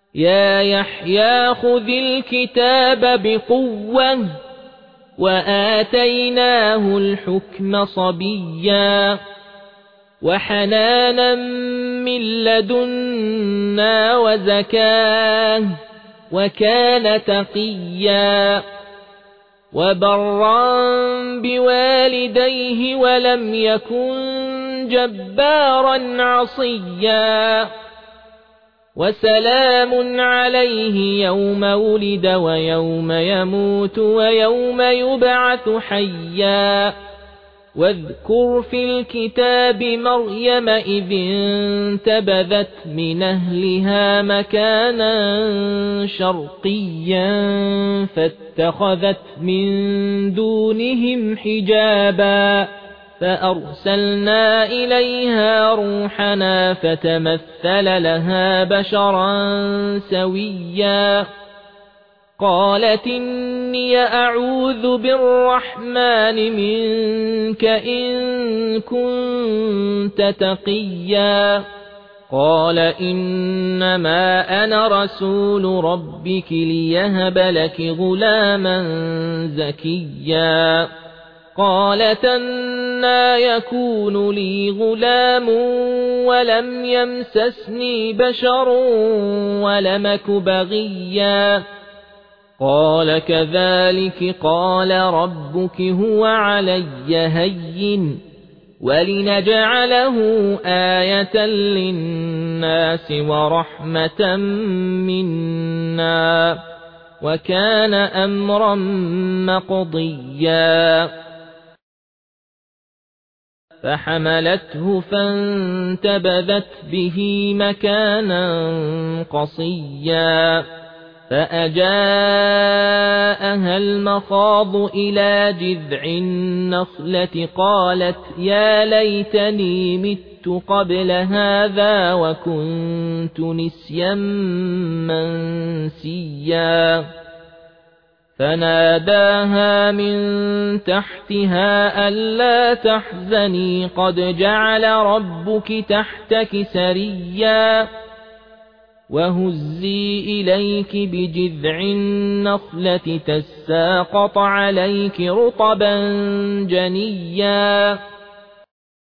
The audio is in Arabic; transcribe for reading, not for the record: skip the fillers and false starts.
يا يحيى خذ الكتاب بقوة وآتيناه الحكم صبيا وحنانا من لدنا وزكاه وكان تقيا وبرا بوالديه ولم يكن جبارا عصيا وسلام عليه يوم ولد ويوم يموت ويوم يبعث حيا واذكر في الكتاب مريم إذ انتبذت من أهلها مكانا شرقيا فاتخذت من دونهم حجابا فأرسلنا إليها روحنا فتمثل لها بشرا سويا قالت إني أعوذ بالرحمن منك إن كنت تقيا قال إنما أنا رسول ربك ليهب لك غلاما زكيا قالت أنى يكون لي غلام ولم يمسسني بشر ولمك بغيا قال كذلك قال ربك هو علي هين ولنجعله آية للناس ورحمة منا وكان أمرا مقضيا فحملته فانتبذت به مكانا قصيا فأجاءها المخاض إلى جذع النخلة قالت يا ليتني مت قبل هذا وكنت نسيا منسيا فناداها من تحتها ألا تحزني قد جعل ربك تحتك سريا وهزي إليك بجذع النخلة تساقط عليك رطبا جنيا